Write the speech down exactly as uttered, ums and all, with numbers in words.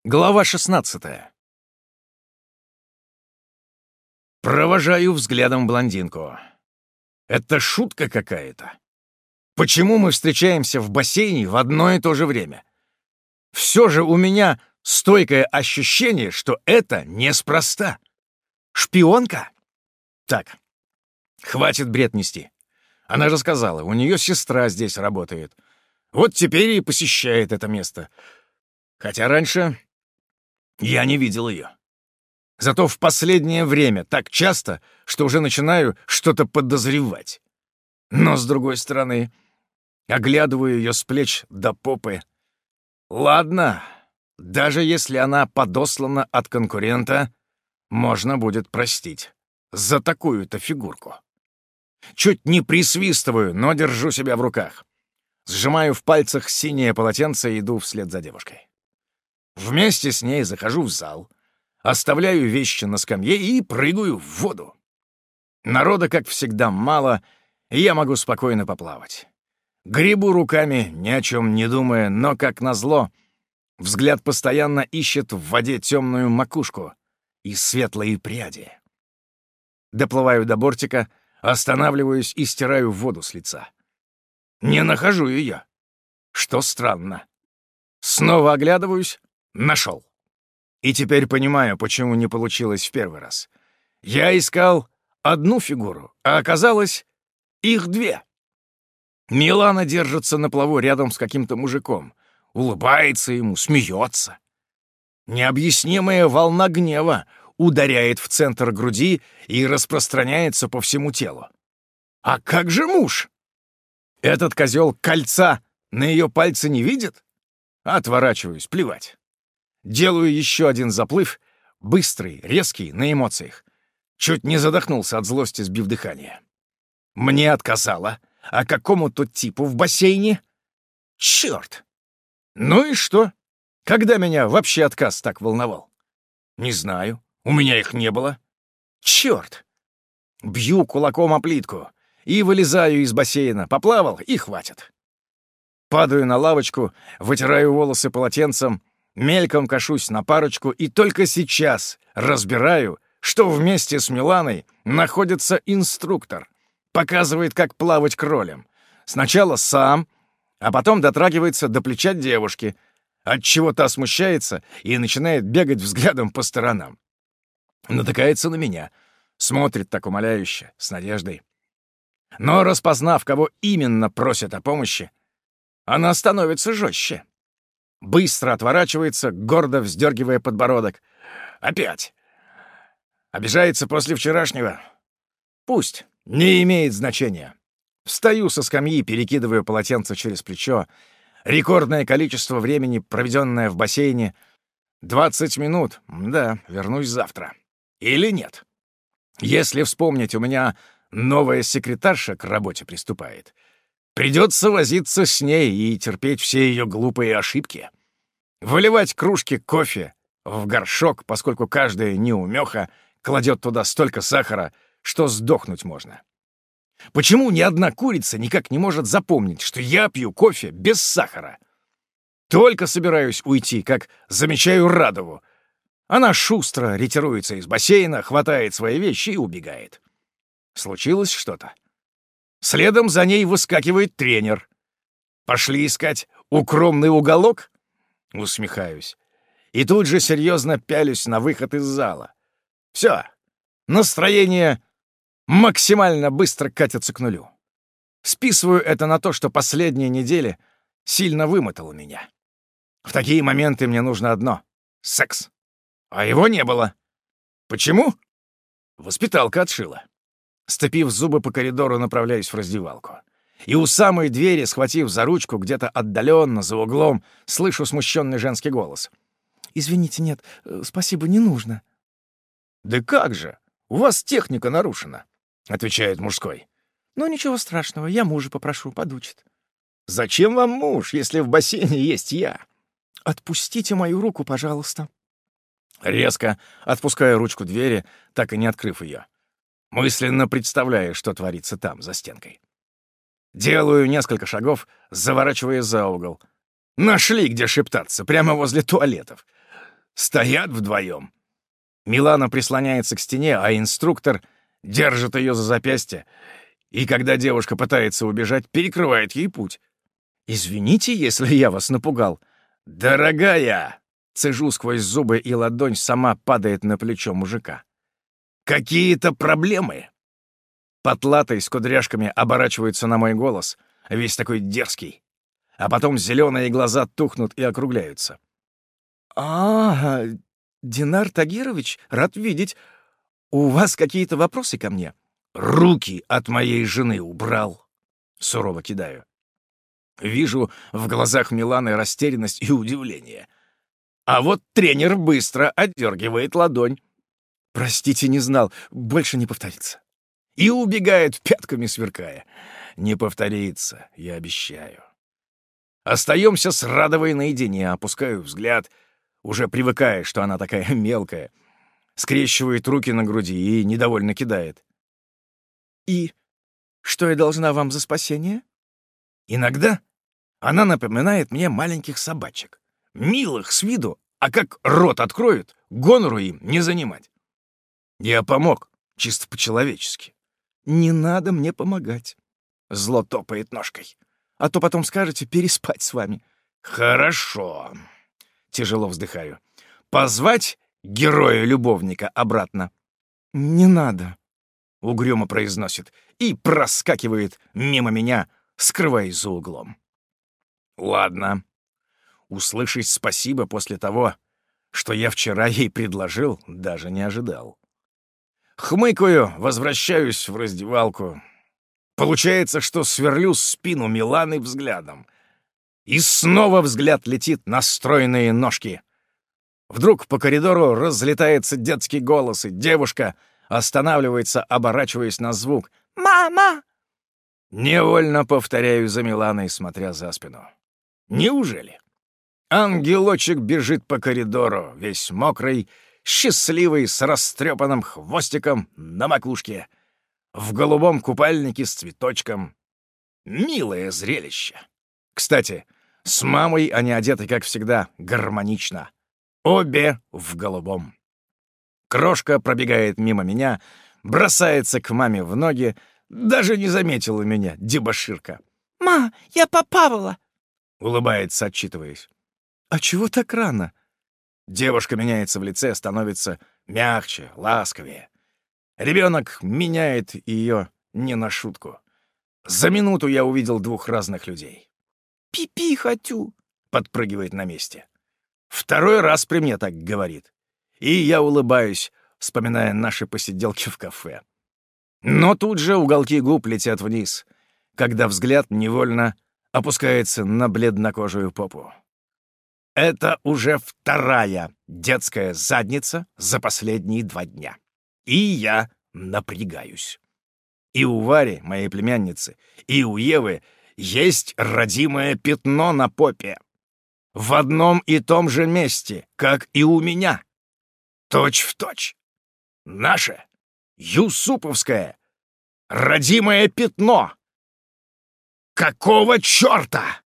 Глава шестнадцатая. Провожаю взглядом блондинку. Это шутка какая-то. Почему мы встречаемся в бассейне в одно и то же время? Все же у меня стойкое ощущение, что это неспроста. Шпионка? Так, хватит бред нести. Она же сказала, у нее сестра здесь работает. Вот теперь и посещает это место. Хотя раньше я не видел ее. Зато в последнее время так часто, что уже начинаю что-то подозревать. Но, с другой стороны, оглядываю ее с плеч до попы. Ладно, даже если она подослана от конкурента, можно будет простить за такую-то фигурку. Чуть не присвистываю, но держу себя в руках. Сжимаю в пальцах синее полотенце и иду вслед за девушкой. Вместе с ней захожу в зал, оставляю вещи на скамье и прыгаю в воду. Народа, как всегда, мало, и я могу спокойно поплавать. Гребу руками, ни о чем не думая, но, как назло, взгляд постоянно ищет в воде темную макушку и светлые пряди. Доплываю до бортика, останавливаюсь и стираю воду с лица. Не нахожу ее, что странно. Снова оглядываюсь. Нашел. И теперь понимаю, почему не получилось в первый раз. Я искал одну фигуру, а оказалось их две. Милана держится на плаву рядом с каким-то мужиком, улыбается ему, смеется. Необъяснимая волна гнева ударяет в центр груди и распространяется по всему телу. А как же муж? Этот козел кольца на ее пальце не видит? Отворачиваюсь, плевать. Делаю еще один заплыв, быстрый, резкий, на эмоциях. Чуть не задохнулся от злости, сбив дыхание. Мне отказала, а какому-то типу в бассейне? Черт! Ну и что? Когда меня вообще отказ так волновал? Не знаю, у меня их не было. Черт! Бью кулаком о плитку и вылезаю из бассейна. Поплавал, и хватит. Падаю на лавочку, вытираю волосы полотенцем, мельком кашусь на парочку и только сейчас разбираю, что вместе с Миланой находится инструктор. Показывает, как плавать кролем. Сначала сам, а потом дотрагивается до плеча девушки, отчего та смущается и начинает бегать взглядом по сторонам. Натыкается на меня, смотрит так умоляюще, с надеждой. Но, распознав, кого именно просят о помощи, она становится жестче. Быстро отворачивается, гордо вздергивая подбородок. Опять. Обижается после вчерашнего. Пусть. Не имеет значения. Встаю со скамьи, перекидываю полотенце через плечо. Рекордное количество времени, проведенное в бассейне. Двадцать минут. Да, вернусь завтра. Или нет. Если вспомнить, у меня новая секретарша к работе приступает. Придется возиться с ней и терпеть все ее глупые ошибки. Выливать кружки кофе в горшок, поскольку каждая неумеха кладет туда столько сахара, что сдохнуть можно. Почему ни одна курица никак не может запомнить, что я пью кофе без сахара? Только собираюсь уйти, как замечаю Радову. Она шустро ретируется из бассейна, хватает свои вещи и убегает. Случилось что-то. Следом за ней выскакивает тренер. Пошли искать укромный уголок? Усмехаюсь. И тут же серьезно пялюсь на выход из зала. Все. Настроение максимально быстро катится к нулю. Списываю это на то, что последние недели сильно вымотало меня. В такие моменты мне нужно одно — секс. А его не было. Почему? Воспиталка отшила. Сцепив зубы по коридору, направляюсь в раздевалку. И у самой двери, схватив за ручку, где-то отдаленно, за углом, слышу смущенный женский голос. «Извините, нет, спасибо, не нужно». «Да как же? У вас техника нарушена», — отвечает мужской. «Ну, ничего страшного, я мужа попрошу, подучит». «Зачем вам муж, если в бассейне есть я?» «Отпустите мою руку, пожалуйста». Резко отпускаю ручку двери, так и не открыв ее. Мысленно представляю, что творится там, за стенкой. Делаю несколько шагов, заворачивая за угол. Нашли, где шептаться, прямо возле туалетов. Стоят вдвоем. Милана прислоняется к стене, а инструктор держит ее за запястье, и когда девушка пытается убежать, перекрывает ей путь. «Извините, если я вас напугал». «Дорогая!» — цежу сквозь зубы, и ладонь сама падает на плечо мужика. «Какие-то проблемы?» Потлатый с кудряшками оборачивается на мой голос, весь такой дерзкий. А потом зеленые глаза тухнут и округляются. «А, Динар Тагирович, рад видеть. У вас какие-то вопросы ко мне?» «Руки от моей жены убрал!» — сурово кидаю. Вижу в глазах Миланы растерянность и удивление. А вот тренер быстро отдергивает ладонь. «Простите, не знал. Больше не повторится». И убегает, пятками сверкая. Не повторится, я обещаю. Остаемся с Радовой наедине, опускаю взгляд, уже привыкая, что она такая мелкая. Скрещивает руки на груди и недовольно кидает. «И что я должна вам за спасение?» Иногда она напоминает мне маленьких собачек. Милых с виду, а как рот откроют, гонору им не занимать. Я помог, чисто по-человечески. «Не надо мне помогать», — зло топает ножкой. «а то потом скажете переспать с вами». «Хорошо», — тяжело вздыхаю. «Позвать героя-любовника обратно?» «Не надо», — угрюмо произносит и проскакивает мимо меня, скрываясь за углом. «Ладно. Услышать спасибо после того, что я вчера ей предложил, даже не ожидал». Хмыкаю, возвращаюсь в раздевалку. Получается, что сверлю спину Миланы взглядом. И снова взгляд летит на стройные ножки. Вдруг по коридору разлетается детский голос, и девушка останавливается, оборачиваясь на звук. «Мама!» Невольно повторяю за Миланой, смотря за спину. Неужели? Ангелочек бежит по коридору, весь мокрый, счастливый, с растрепанным хвостиком на макушке, в голубом купальнике с цветочком. Милое зрелище. Кстати, с мамой они одеты, как всегда, гармонично. Обе в голубом. Крошка пробегает мимо меня, бросается к маме в ноги, даже не заметила меня, дебоширка. «Ма, я попавала!» — улыбается, отчитываясь. «А чего так рано?» Девушка меняется в лице, становится мягче, ласковее. Ребенок меняет ее не на шутку. За минуту я увидел двух разных людей. «Пи-пи хочу!» — подпрыгивает на месте. Второй раз при мне так говорит. И я улыбаюсь, вспоминая наши посиделки в кафе. Но тут же уголки губ летят вниз, когда взгляд невольно опускается на бледнокожую попу. Это уже вторая детская задница за последние два дня. И я напрягаюсь. И у Вари, моей племянницы, и у Евы есть родимое пятно на попе. В одном и том же месте, как и у меня. Точь в точь. Наше, юсуповское, родимое пятно. Какого черта?